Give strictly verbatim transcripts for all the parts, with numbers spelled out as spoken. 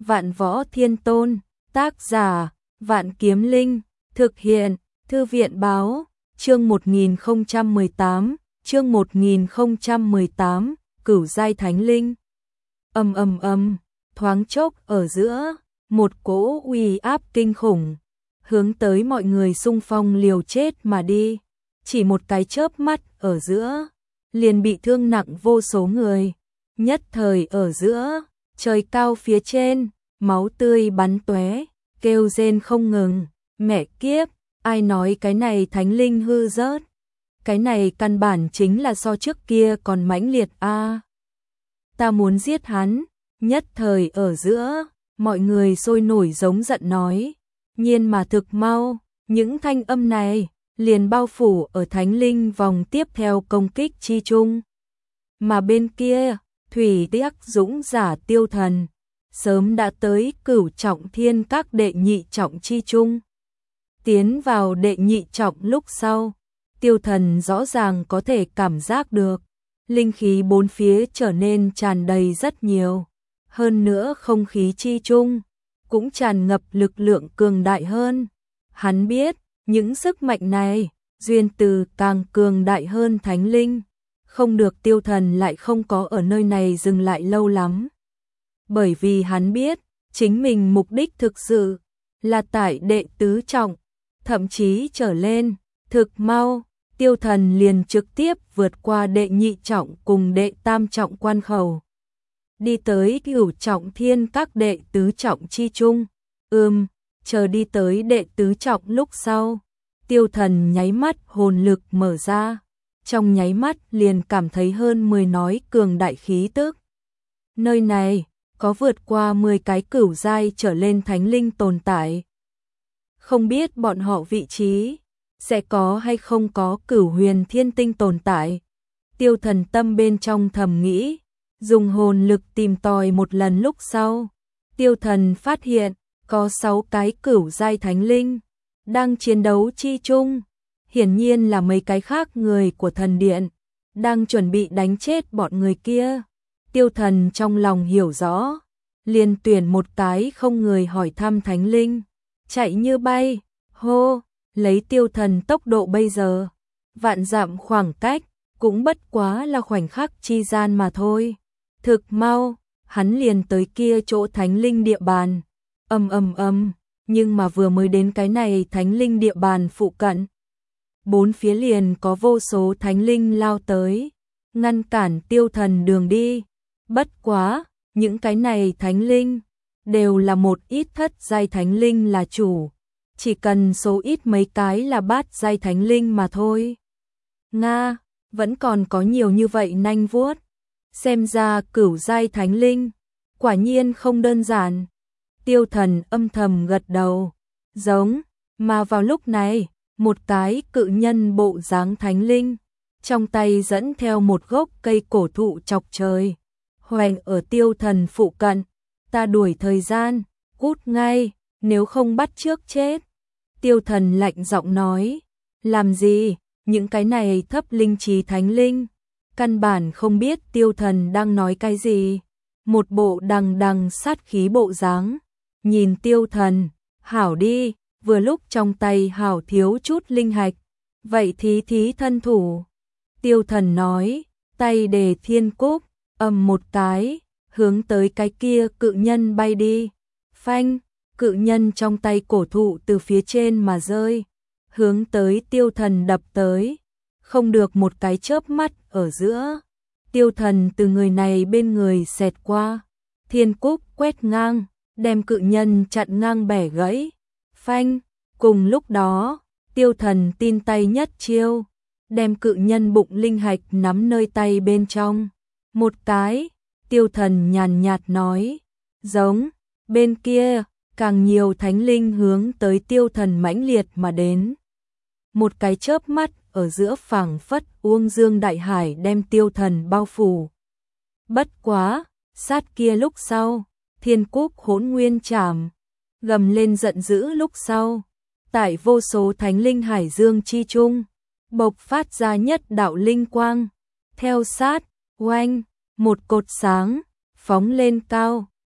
Vạn Võ Thiên Tôn, tác giả, Vạn Kiếm Linh, thực hiện, Thư viện báo, chương một nghìn không trăm mười tám, chương một nghìn không trăm mười tám, Cửu giai thánh linh. Ầm ầm ầm, thoáng chốc ở giữa, một cỗ uy áp kinh khủng, hướng tới mọi người xung phong liều chết mà đi, chỉ một cái chớp mắt ở giữa, liền bị thương nặng vô số người, nhất thời ở giữa, trời cao phía trên, máu tươi bắn tóe, kêu rên không ngừng, mẹ kiếp, ai nói cái này thánh linh hư rớt, cái này căn bản chính là so trước kia còn mãnh liệt a. Ta muốn giết hắn, nhất thời ở giữa, mọi người sôi nổi giống giận nói, nhiên mà thực mau, những thanh âm này liền bao phủ ở thánh linh vòng tiếp theo công kích chi chung. Mà bên kia, Thủy Tiắc Dũng giả Tiêu Thần, sớm đã tới cửu trọng thiên các đệ nhị trọng chi chung. Tiến vào đệ nhị trọng lúc sau, Tiêu Thần rõ ràng có thể cảm giác được, linh khí bốn phía trở nên tràn đầy rất nhiều. Hơn nữa không khí chi chung, cũng tràn ngập lực lượng cường đại hơn. Hắn biết, những sức mạnh này, duyên từ càng cường đại hơn thánh linh. Không được Tiêu Thần lại không có ở nơi này dừng lại lâu lắm. Bởi vì hắn biết, chính mình mục đích thực sự là tại đệ tứ trọng, thậm chí trở lên, thực mau, Tiêu Thần liền trực tiếp vượt qua đệ nhị trọng cùng đệ tam trọng quan khẩu. Đi tới cửu trọng thiên các đệ tứ trọng chi chung. Ừm, chờ đi tới đệ tứ trọng lúc sau, Tiêu Thần nháy mắt hồn lực mở ra, trong nháy mắt liền cảm thấy hơn mười nói cường đại khí tức. Nơi này có vượt qua mười cái cửu giai trở lên thánh linh tồn tại. Không biết bọn họ vị trí sẽ có hay không có cửu huyền thiên tinh tồn tại. Tiêu Thần tâm bên trong thầm nghĩ, dùng hồn lực tìm tòi một lần lúc sau, Tiêu Thần phát hiện có sáu cái cửu giai thánh linh đang chiến đấu chi chung, hiển nhiên là mấy cái khác người của thần điện đang chuẩn bị đánh chết bọn người kia. Tiêu Thần trong lòng hiểu rõ, liền tuyển một cái không người hỏi thăm thánh linh, chạy như bay, hô, lấy Tiêu Thần tốc độ bây giờ, vạn dặm khoảng cách, cũng bất quá là khoảnh khắc chi gian mà thôi. Thực mau, hắn liền tới kia chỗ thánh linh địa bàn. Ầm ầm ầm, nhưng mà vừa mới đến cái này thánh linh địa bàn phụ cận, bốn phía liền có vô số thánh linh lao tới, ngăn cản Tiêu Thần đường đi. Bất quá, những cái này thánh linh đều là một ít thất giai thánh linh là chủ, chỉ cần số ít mấy cái là bát giai thánh linh mà thôi. Nga, vẫn còn có nhiều như vậy nanh vuốt. Xem ra cửu giai thánh linh quả nhiên không đơn giản. Tiêu Thần âm thầm gật đầu, giống, mà vào lúc này, một cái cự nhân bộ dáng thánh linh, trong tay dẫn theo một gốc cây cổ thụ chọc trời, hoành ở Tiêu Thần phụ cận. Ta đuổi thời gian, cút ngay, nếu không bắt trước chết. Tiêu Thần lạnh giọng nói, làm gì, những cái này thấp linh trí thánh linh căn bản không biết Tiêu Thần đang nói cái gì, một bộ đằng đằng sát khí bộ dáng. Nhìn Tiêu Thần, hảo đi, vừa lúc trong tay hảo thiếu chút linh hạch, vậy thí thí thân thủ. Tiêu Thần nói, tay đề thiên cúc, ầm một cái, hướng tới cái kia cự nhân bay đi. Phanh, cự nhân trong tay cổ thụ từ phía trên mà rơi, hướng tới Tiêu Thần đập tới. Không được một cái chớp mắt ở giữa, Tiêu Thần từ người này bên người xẹt qua, thiên cúc quét ngang, đem cự nhân chặn ngang bẻ gãy. Phanh, cùng lúc đó, Tiêu Thần tin tay nhất chiêu, đem cự nhân bụng linh hạch nắm nơi tay bên trong. Một cái, Tiêu Thần nhàn nhạt nói, giống, bên kia, càng nhiều thánh linh hướng tới Tiêu Thần mãnh liệt mà đến. Một cái chớp mắt, ở giữa phảng phất uông dương đại hải đem Tiêu Thần bao phủ. Bất quá, sát kia lúc sau, thiên cúc hỗn nguyên trảm, gầm lên giận dữ lúc sau, tại vô số thánh linh hải dương chi chung, bộc phát ra nhất đạo linh quang, theo sát, oanh, một cột sáng, phóng lên cao,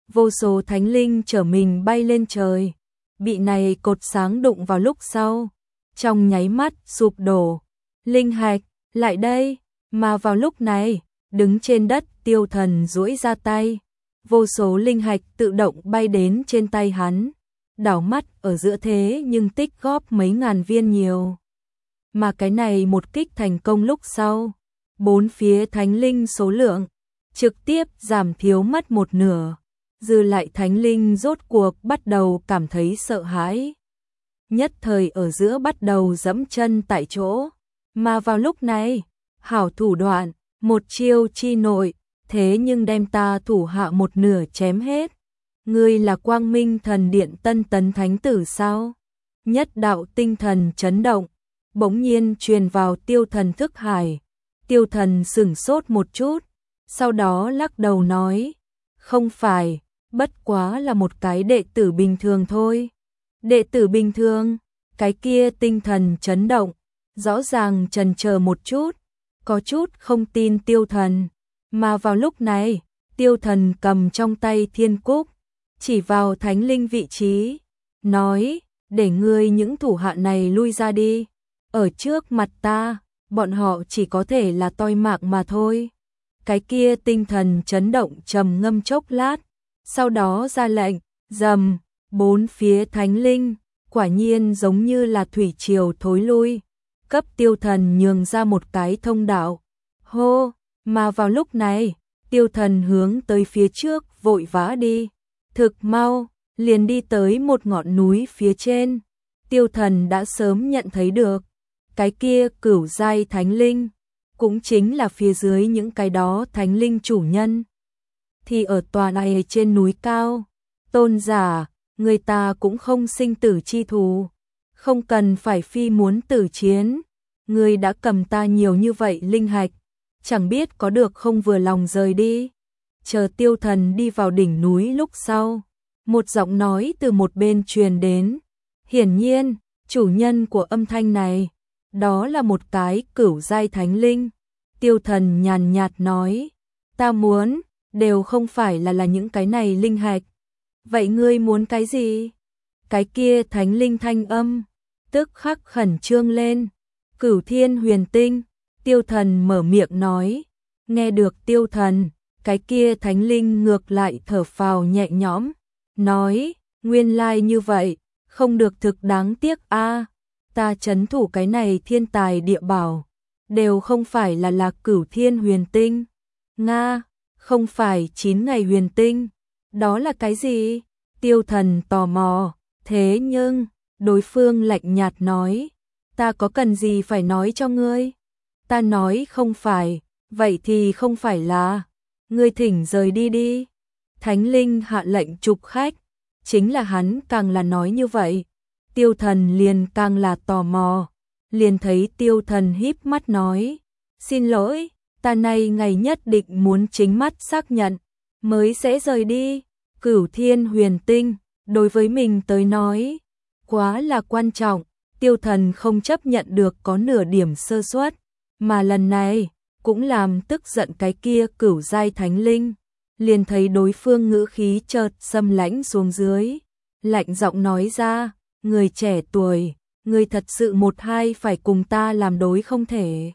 vô số thánh linh trở mình bay lên trời, bị này cột sáng đụng vào lúc sau, trong nháy mắt sụp đổ. Linh hạch, lại đây, mà vào lúc này, đứng trên đất Tiêu Thần duỗi ra tay, vô số linh hạch tự động bay đến trên tay hắn, đảo mắt ở giữa thế nhưng tích góp mấy ngàn viên nhiều. Mà cái này một kích thành công lúc sau, bốn phía thánh linh số lượng trực tiếp giảm thiếu mất một nửa, dư lại thánh linh rốt cuộc bắt đầu cảm thấy sợ hãi. Nhất thời ở giữa bắt đầu dẫm chân tại chỗ, mà vào lúc này, hảo thủ đoạn, một chiêu chi nội, thế nhưng đem ta thủ hạ một nửa chém hết. Ngươi là Quang Minh Thần Điện Tân Tấn Thánh Tử sao? Nhất đạo tinh thần chấn động, bỗng nhiên truyền vào Tiêu Thần thức hải. Tiêu Thần sửng sốt một chút, sau đó lắc đầu nói, không phải, bất quá là một cái đệ tử bình thường thôi. Đệ tử bình thường, cái kia tinh thần chấn động, rõ ràng chần chờ một chút, có chút không tin Tiêu Thần. Mà vào lúc này, Tiêu Thần cầm trong tay thiên cúc, chỉ vào thánh linh vị trí, nói, để ngươi những thủ hạ này lui ra đi, ở trước mặt ta, bọn họ chỉ có thể là toi mạng mà thôi. Cái kia tinh thần chấn động trầm ngâm chốc lát, sau đó ra lệnh, rầm, bốn phía thánh linh, quả nhiên giống như là thủy triều thối lui, cấp Tiêu Thần nhường ra một cái thông đạo. Hô, mà vào lúc này, Tiêu Thần hướng tới phía trước vội vã đi, thực mau, liền đi tới một ngọn núi phía trên. Tiêu Thần đã sớm nhận thấy được, cái kia cửu giai thánh linh, cũng chính là phía dưới những cái đó thánh linh chủ nhân. Thì ở tòa này trên núi cao, tôn giả, người ta cũng không sinh tử chi thù, không cần phải phi muốn tử chiến. Người đã cầm ta nhiều như vậy linh hạch, chẳng biết có được không vừa lòng rời đi. Chờ Tiêu Thần đi vào đỉnh núi lúc sau, một giọng nói từ một bên truyền đến. Hiển nhiên, chủ nhân của âm thanh này, đó là một cái cửu giai thánh linh. Tiêu Thần nhàn nhạt nói, ta muốn, đều không phải là là những cái này linh hạch. Vậy ngươi muốn cái gì? Cái kia thánh linh thanh âm, tức khắc khẩn trương lên. Cửu thiên huyền tinh, Tiêu Thần mở miệng nói. Nghe được Tiêu Thần, cái kia thánh linh ngược lại thở phào nhẹ nhõm, nói, nguyên lai như vậy, không được thực đáng tiếc a, ta trấn thủ cái này thiên tài địa bảo, đều không phải là là cửu thiên huyền tinh. Nga, không phải chín ngày huyền tinh, đó là cái gì? Tiêu Thần tò mò, thế nhưng, đối phương lạnh nhạt nói, ta có cần gì phải nói cho ngươi? Ta nói không phải, vậy thì không phải là, ngươi thỉnh rời đi đi. Thánh linh hạ lệnh trục khách, chính là hắn càng là nói như vậy, Tiêu Thần liền càng là tò mò, liền thấy Tiêu Thần híp mắt nói, xin lỗi, ta nay ngày nhất định muốn chính mắt xác nhận, mới sẽ rời đi. Cửu thiên huyền tinh, đối với mình tới nói, quá là quan trọng, Tiêu Thần không chấp nhận được có nửa điểm sơ suất, mà lần này, cũng làm tức giận cái kia cửu giai thánh linh. Liền thấy đối phương ngữ khí chợt xâm lãnh xuống dưới, lạnh giọng nói ra, người trẻ tuổi, người thật sự một hai phải cùng ta làm đối không thể.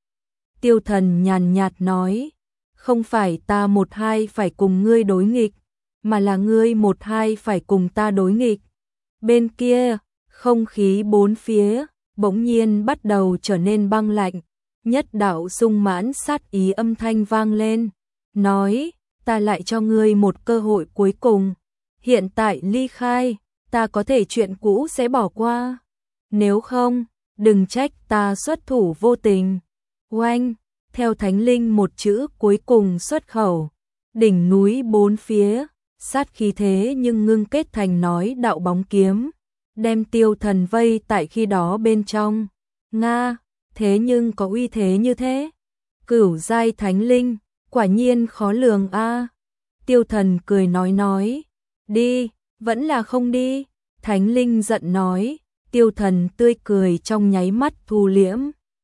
Tiêu Thần nhàn nhạt nói, không phải ta một hai phải cùng ngươi đối nghịch, mà là ngươi một hai phải cùng ta đối nghịch. Bên kia, không khí bốn phía, bỗng nhiên bắt đầu trở nên băng lạnh, nhất đạo sung mãn sát ý âm thanh vang lên, nói, ta lại cho ngươi một cơ hội cuối cùng, hiện tại ly khai, ta có thể chuyện cũ sẽ bỏ qua, nếu không, đừng trách ta xuất thủ vô tình. Oanh, theo thánh linh một chữ cuối cùng xuất khẩu, đỉnh núi bốn phía, sát khí thế nhưng ngưng kết thành nói đạo bóng kiếm, đem Tiêu Thần vây tại khi đó bên trong. Nga, thế nhưng có uy thế như thế, cửu giai thánh linh, quả nhiên khó lường a. Tiêu Thần cười nói nói, đi, vẫn là không đi. Thánh linh giận nói. Tiêu Thần tươi cười trong nháy mắt thu liễm,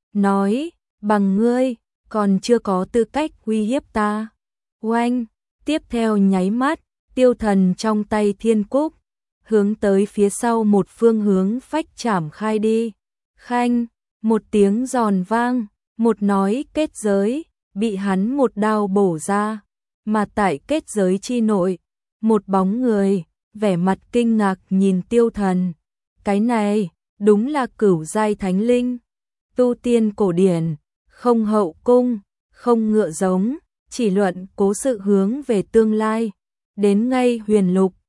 nói, bằng ngươi, còn chưa có tư cách uy hiếp ta. Oanh, tiếp theo nháy mắt, tiêu thần trong tay thiên cúc, hướng tới phía sau một phương hướng phách chảm khai đi. Khanh, một tiếng giòn vang, một nói kết giới, bị hắn một đao bổ ra, mà tại kết giới chi nội, một bóng người, vẻ mặt kinh ngạc nhìn tiêu thần. Cái này, đúng là cửu giai thánh linh, tu tiên cổ điển, không hậu cung, không ngựa giống, chỉ luận cố sự hướng về tương lai, đến ngay huyền lục,